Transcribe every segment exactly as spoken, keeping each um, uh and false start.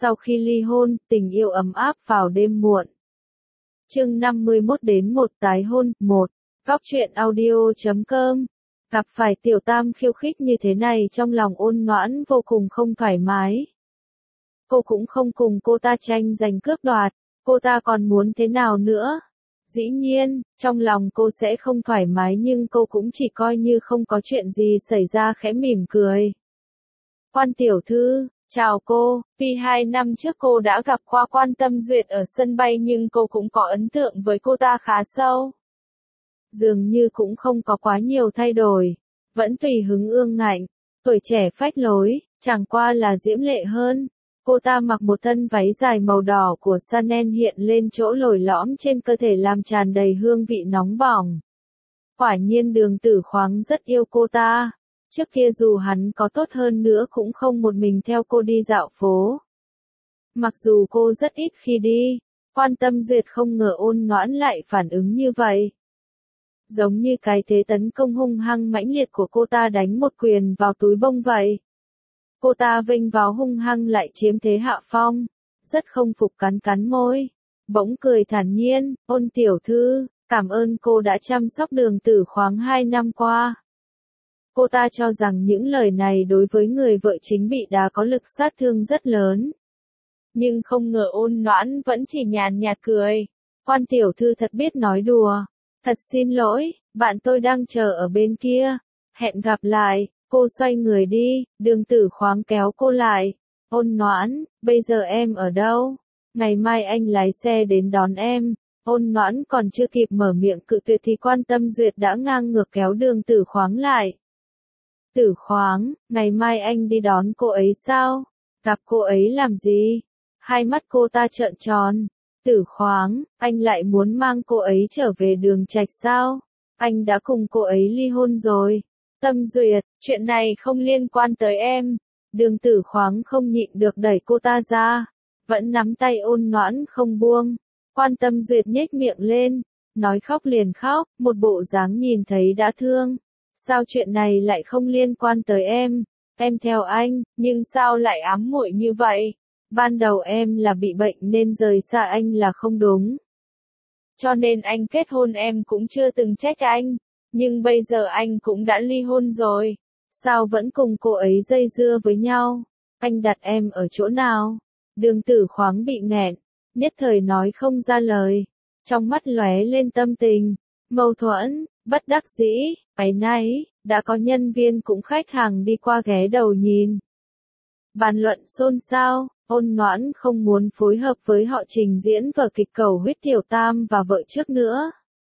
Sau khi ly hôn, tình yêu ấm áp vào đêm muộn. Chương năm mươi mốt đến một tái hôn, một. Góc truyện audio chấm com. Gặp phải Tiểu Tam khiêu khích như thế này trong lòng Ôn Noãn vô cùng không thoải mái. Cô cũng không cùng cô ta tranh giành cướp đoạt, cô ta còn muốn thế nào nữa? Dĩ nhiên, trong lòng cô sẽ không thoải mái nhưng cô cũng chỉ coi như không có chuyện gì xảy ra khẽ mỉm cười. Quan tiểu thư, chào cô, vì hai năm trước cô đã gặp qua Quan Tâm Duyệt ở sân bay nhưng cô cũng có ấn tượng với cô ta khá sâu. Dường như cũng không có quá nhiều thay đổi, vẫn tùy hứng ương ngạnh, tuổi trẻ phách lối, chẳng qua là diễm lệ hơn. Cô ta mặc một thân váy dài màu đỏ của Chanel hiện lên chỗ lồi lõm trên cơ thể làm tràn đầy hương vị nóng bỏng. Quả nhiên Đường Tử Khoáng rất yêu cô ta. Trước kia dù hắn có tốt hơn nữa cũng không một mình theo cô đi dạo phố. Mặc dù cô rất ít khi đi, Quan Tâm Duyệt không ngờ Ôn Noãn lại phản ứng như vậy. Giống như cái thế tấn công hung hăng mãnh liệt của cô ta đánh một quyền vào túi bông vậy. Cô ta vênh vào hung hăng lại chiếm thế hạ phong, rất không phục cắn cắn môi, bỗng cười thản nhiên, Ôn tiểu thư, cảm ơn cô đã chăm sóc Đường Tử Khoáng hai năm qua. Cô ta cho rằng những lời này đối với người vợ chính bị đá có lực sát thương rất lớn. Nhưng không ngờ Ôn Noãn vẫn chỉ nhàn nhạt cười. Quan tiểu thư thật biết nói đùa. Thật xin lỗi, bạn tôi đang chờ ở bên kia. Hẹn gặp lại, cô xoay người đi, Đường Tử Khoáng kéo cô lại. Ôn Noãn, bây giờ em ở đâu? Ngày mai anh lái xe đến đón em. Ôn Noãn còn chưa kịp mở miệng cự tuyệt thì Quan Tâm Duyệt đã ngang ngược kéo Đường Tử Khoáng lại. Tử Khoáng, ngày mai anh đi đón cô ấy sao? Gặp cô ấy làm gì? Hai mắt cô ta trợn tròn. Tử Khoáng, anh lại muốn mang cô ấy trở về Đường Trạch sao? Anh đã cùng cô ấy ly hôn rồi. Tâm Duyệt, chuyện này không liên quan tới em. Đường Tử Khoáng không nhịn được đẩy cô ta ra, vẫn nắm tay Ôn Noãn không buông. Quan Tâm Duyệt nhếch miệng lên, nói khóc liền khóc, một bộ dáng nhìn thấy đã thương. Sao chuyện này lại không liên quan tới em? Em theo anh, nhưng sao lại ám muội như vậy? Ban đầu em là bị bệnh nên rời xa anh là không đúng. Cho nên anh kết hôn em cũng chưa từng trách anh. Nhưng bây giờ anh cũng đã ly hôn rồi. Sao vẫn cùng cô ấy dây dưa với nhau? Anh đặt em ở chỗ nào? Đường Tử Khoáng bị nghẹn, nhất thời nói không ra lời. Trong mắt lóe lên tâm tình, mâu thuẫn, bất đắc dĩ, áy náy, đã có nhân viên cũng khách hàng đi qua ghé đầu nhìn. Bàn luận xôn xao, Ôn Noãn không muốn phối hợp với họ trình diễn vở kịch Cầu Huyết Tiểu Tam và vợ trước nữa.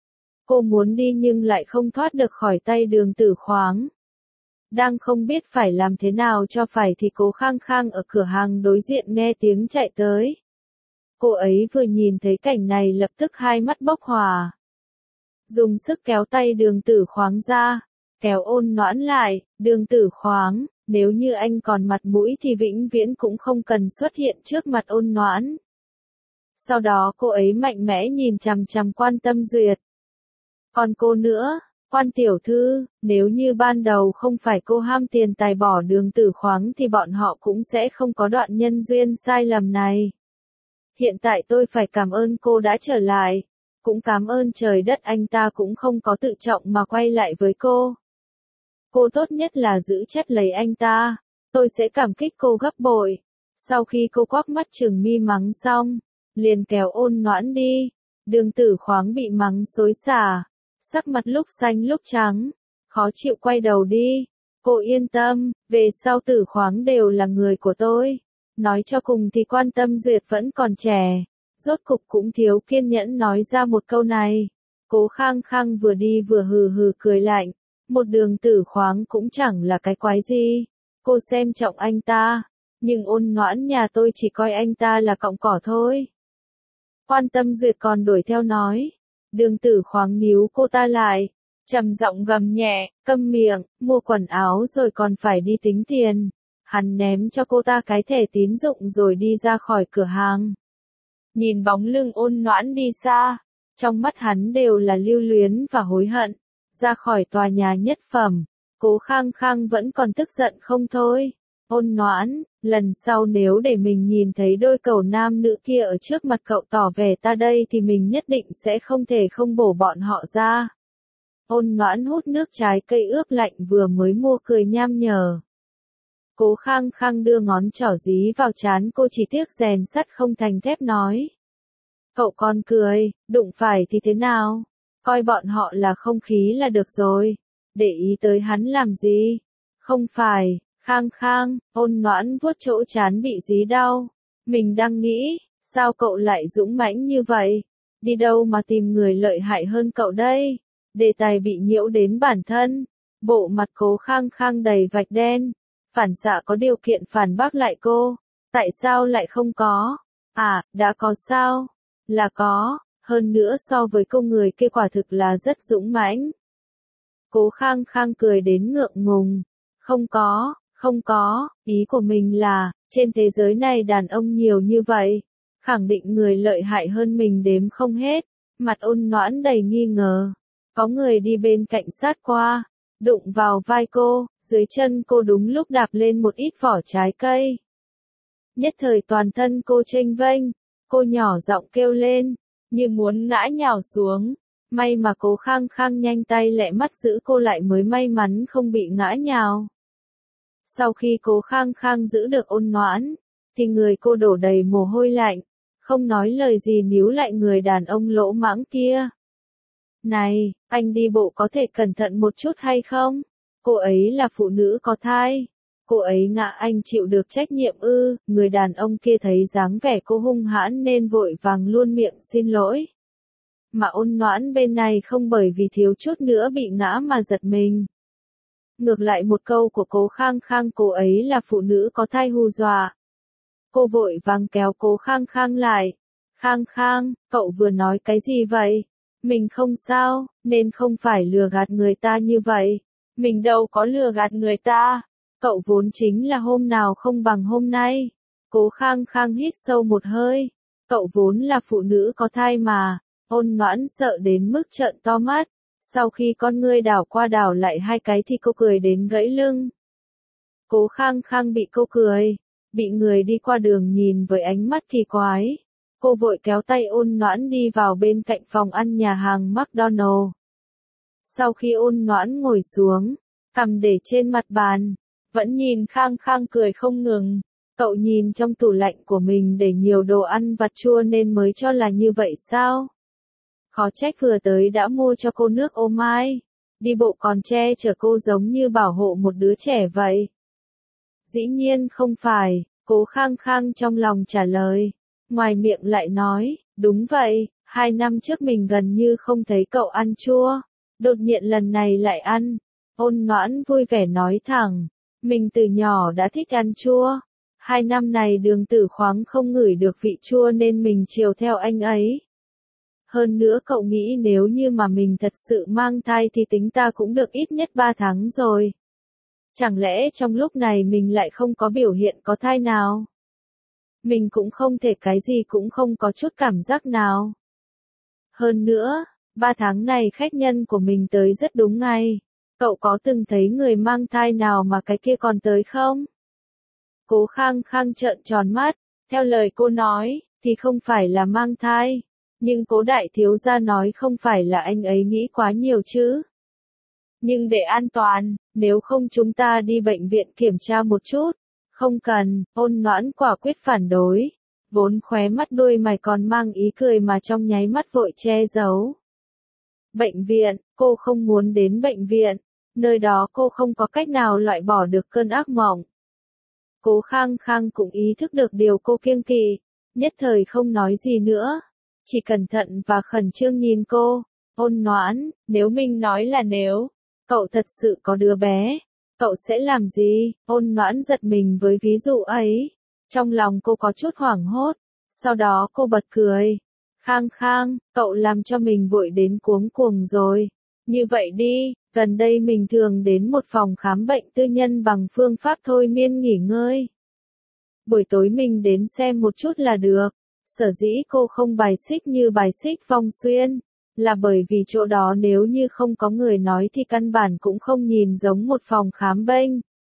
Cô muốn đi nhưng lại không thoát được khỏi tay Đường Tử Khoáng. Đang không biết phải làm thế nào cho phải thì Cố Khang Khang ở cửa hàng đối diện nghe tiếng chạy tới. Cô ấy vừa nhìn thấy cảnh này lập tức hai mắt bốc hỏa. Dùng sức kéo tay Đường Tử Khoáng ra, kéo Ôn Noãn lại, Đường Tử Khoáng, nếu như anh còn mặt mũi thì vĩnh viễn cũng không cần xuất hiện trước mặt Ôn Noãn. Sau đó cô ấy mạnh mẽ nhìn chằm chằm Quan Tâm Duyệt. Còn cô nữa, Quan tiểu thư, nếu như ban đầu không phải cô ham tiền tài bỏ Đường Tử Khoáng thì bọn họ cũng sẽ không có đoạn nhân duyên sai lầm này. Hiện tại tôi phải cảm ơn cô đã trở lại, cũng cảm ơn trời đất anh ta cũng không có tự trọng mà quay lại với cô. Cô tốt nhất là giữ chặt lấy anh ta, tôi sẽ cảm kích cô gấp bội. Sau khi cô quắc mắt trừng mi mắng xong, liền kéo Ôn Noãn đi. Đường Tử Khoáng bị mắng xối xả, sắc mặt lúc xanh lúc trắng, khó chịu quay đầu đi. Cô yên tâm, về sau Tử Khoáng đều là người của tôi. Nói cho cùng thì Quan Tâm Duyệt vẫn còn trẻ, rốt cục cũng thiếu kiên nhẫn nói ra một câu này. Cố Khang Khang vừa đi vừa hừ hừ cười lạnh, một Đường Tử Khoáng cũng chẳng là cái quái gì. Cô xem trọng anh ta, nhưng Ôn Noãn nhà tôi chỉ coi anh ta là cọng cỏ thôi. Quan Tâm Duyệt còn đuổi theo nói. Đường Tử Khoáng níu cô ta lại, trầm giọng gầm nhẹ, câm miệng, mua quần áo rồi còn phải đi tính tiền. Hắn ném cho cô ta cái thẻ tín dụng rồi đi ra khỏi cửa hàng. Nhìn bóng lưng Ôn Noãn đi xa, trong mắt hắn đều là lưu luyến và hối hận. Ra khỏi tòa nhà nhất phẩm, Cố Khang Khang vẫn còn tức giận không thôi. Ôn Noãn, Lần sau nếu để mình nhìn thấy đôi cầu nam nữ kia ở trước mặt cậu tỏ vẻ ta đây thì mình nhất định sẽ không thể không bổ bọn họ ra. Ôn Noãn hút nước trái cây ướp lạnh vừa mới mua cười nham nhở. Cố Khang Khang đưa ngón trỏ dí vào trán cô, chỉ tiếc rèn sắt không thành thép nói. Cậu còn cười, đụng phải thì thế nào? Coi bọn họ là không khí là được rồi. Để ý tới hắn làm gì? Không phải, Khang Khang, Ôn Noãn vuốt chỗ trán bị dí đau. Mình đang nghĩ, sao cậu lại dũng mãnh như vậy? Đi đâu mà tìm người lợi hại hơn cậu đây? Đề tài bị nhiễu đến bản thân. Bộ mặt Cố Khang Khang đầy vạch đen. Phản xạ có điều kiện phản bác lại cô. Tại sao lại không có? À, đã có sao? Là có, hơn nữa so với cô người kia quả thực là rất dũng mãnh. Cố Khang Khang cười đến ngượng ngùng. Không có, không có, ý của mình là, trên thế giới này đàn ông nhiều như vậy. Khẳng định người lợi hại hơn mình đếm không hết. Mặt Ôn Noãn đầy nghi ngờ. Có người đi bên cạnh sát qua, đụng vào vai cô, dưới chân cô đúng lúc đạp lên một ít vỏ trái cây. Nhất thời toàn thân cô chênh vênh, cô nhỏ giọng kêu lên, như muốn ngã nhào xuống. May mà Cố Khang Khang nhanh tay lẹ mắt giữ cô lại mới may mắn không bị ngã nhào. Sau khi Cố Khang Khang giữ được Ôn Noãn, thì người cô đổ đầy mồ hôi lạnh, không nói lời gì níu lại người đàn ông lỗ mãng kia. Này, anh đi bộ có thể cẩn thận một chút hay không? Cô ấy là phụ nữ có thai. Cô ấy ngã anh chịu được trách nhiệm ư? Người đàn ông kia thấy dáng vẻ cô hung hãn nên vội vàng luôn miệng xin lỗi. Mà Ôn Noãn bên này không bởi vì thiếu chút nữa bị ngã mà giật mình. Ngược lại một câu của Cố Khang Khang cô ấy là phụ nữ có thai hù dọa. Cô vội vàng kéo Cố Khang Khang lại. Khang Khang, cậu vừa nói cái gì vậy? Mình không sao, nên không phải lừa gạt người ta như vậy. Mình đâu có lừa gạt người ta. Cậu vốn chính là hôm nào không bằng hôm nay. Cố Khang Khang hít sâu một hơi. Cậu vốn là phụ nữ có thai mà. Ôn Noãn sợ đến mức trợn to mắt. Sau khi con ngươi đảo qua đảo lại hai cái thì cô cười đến gãy lưng. Cố Khang Khang bị cô cười. Bị người đi qua đường nhìn với ánh mắt kỳ quái. Cô vội kéo tay Ôn Noãn đi vào bên cạnh phòng ăn nhà hàng McDonald. Sau khi Ôn Noãn ngồi xuống, cằm để trên mặt bàn, vẫn nhìn Khang Khang cười không ngừng. Cậu nhìn trong tủ lạnh của mình để nhiều đồ ăn vặt chua nên mới cho là như vậy sao? Khó trách vừa tới đã mua cho cô nước ô mai. Đi bộ còn che chở cô giống như bảo hộ một đứa trẻ vậy. Dĩ nhiên không phải, Cố Khang Khang trong lòng trả lời. Ngoài miệng lại nói, đúng vậy, hai năm trước mình gần như không thấy cậu ăn chua. Đột nhiên lần này lại ăn. Ôn Noãn vui vẻ nói thẳng, mình từ nhỏ đã thích ăn chua. Hai năm này Đường Tử Khoáng không ngửi được vị chua nên mình chiều theo anh ấy. Hơn nữa cậu nghĩ nếu như mà mình thật sự mang thai thì tính ta cũng được ít nhất ba tháng rồi. Chẳng lẽ trong lúc này mình lại không có biểu hiện có thai nào? Mình cũng không thể cái gì cũng không có chút cảm giác nào. Hơn nữa, ba tháng này khách nhân của mình tới rất đúng ngày. Cậu có từng thấy người mang thai nào mà cái kia còn tới không? Cố Khang Khang trợn tròn mắt, theo lời cô nói, thì không phải là mang thai. Nhưng Cố đại thiếu gia nói không phải là anh ấy nghĩ quá nhiều chứ. Nhưng để an toàn, nếu không chúng ta đi bệnh viện kiểm tra một chút. Không cần, Ôn Noãn quả quyết phản đối. Vốn khóe mắt đuôi mày còn mang ý cười mà trong nháy mắt vội che giấu. Bệnh viện, cô không muốn đến bệnh viện. Nơi đó cô không có cách nào loại bỏ được cơn ác mộng. Cố Khang Khang cũng ý thức được điều cô kiêng kỵ. Nhất thời không nói gì nữa. Chỉ cẩn thận và khẩn trương nhìn cô. Ôn Noãn, nếu mình nói là nếu, cậu thật sự có đứa bé. Cậu sẽ làm gì? Ôn Noãn giật mình với ví dụ ấy. Trong lòng cô có chút hoảng hốt. Sau đó cô bật cười. Khang Khang, cậu làm cho mình vội đến cuống cuồng rồi. Như vậy đi, gần đây mình thường đến một phòng khám bệnh tư nhân bằng phương pháp thôi miên nghỉ ngơi. Buổi tối mình đến xem một chút là được. Sở dĩ cô không bài xích như bài xích Phong Xuyên. Là bởi vì chỗ đó nếu như không có người nói thì căn bản cũng không nhìn giống một phòng khám bệnh.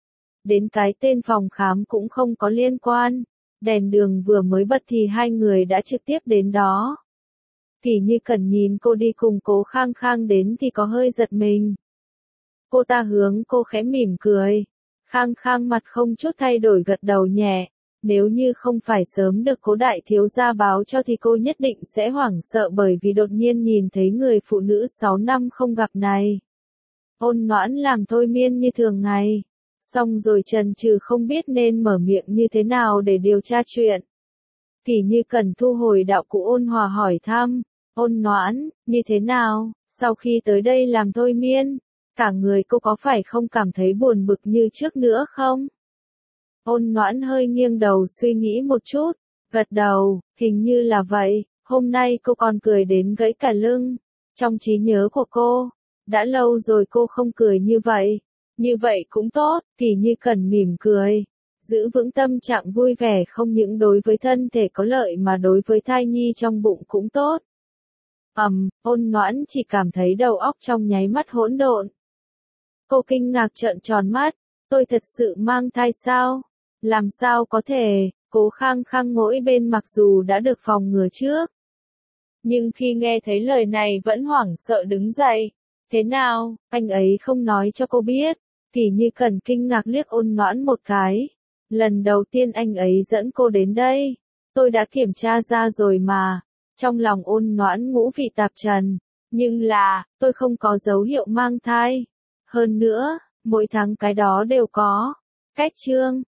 đến cái tên phòng khám cũng không có liên quan. Đèn đường vừa mới bật thì hai người đã trực tiếp đến đó. Kỳ Như Cẩn nhìn cô đi cùng Cố Khang Khang đến thì có hơi giật mình. Cô ta hướng cô khẽ mỉm cười. Khang Khang mặt không chút thay đổi gật đầu nhẹ. Nếu như không phải sớm được Cố đại thiếu gia báo cho thì cô nhất định sẽ hoảng sợ bởi vì đột nhiên nhìn thấy người phụ nữ sáu năm không gặp này. Ôn Noãn làm thôi miên như thường ngày. Xong rồi chần chừ không biết nên mở miệng như thế nào để điều tra chuyện. Kỳ Như Cẩn thu hồi đạo cụ ôn hòa hỏi thăm. Ôn Noãn, như thế nào, sau khi tới đây làm thôi miên, cả người cô có phải không cảm thấy buồn bực như trước nữa không? Ôn Noãn hơi nghiêng đầu suy nghĩ một chút, gật đầu, hình như là vậy, hôm nay cô còn cười đến gãy cả lưng. Trong trí nhớ của cô, đã lâu rồi cô không cười như vậy. Như vậy cũng tốt, Kỳ Như Cẩn mỉm cười. Giữ vững tâm trạng vui vẻ không những đối với thân thể có lợi mà đối với thai nhi trong bụng cũng tốt. Ầm, um, Ôn Noãn chỉ cảm thấy đầu óc trong nháy mắt hỗn độn. Cô kinh ngạc trợn tròn mắt, tôi thật sự mang thai sao? Làm sao có thể? Cố Khang Khang ngồi bên mặc dù đã được phòng ngừa trước. Nhưng khi nghe thấy lời này vẫn hoảng sợ đứng dậy. Thế nào, anh ấy không nói cho cô biết. Kỳ Như Cẩn kinh ngạc liếc Ôn Noãn một cái. Lần đầu tiên anh ấy dẫn cô đến đây. Tôi đã kiểm tra ra rồi mà. Trong lòng Ôn Noãn ngũ vị tạp trần. Nhưng là, tôi không có dấu hiệu mang thai. Hơn nữa, mỗi tháng cái đó đều có. Cách chương.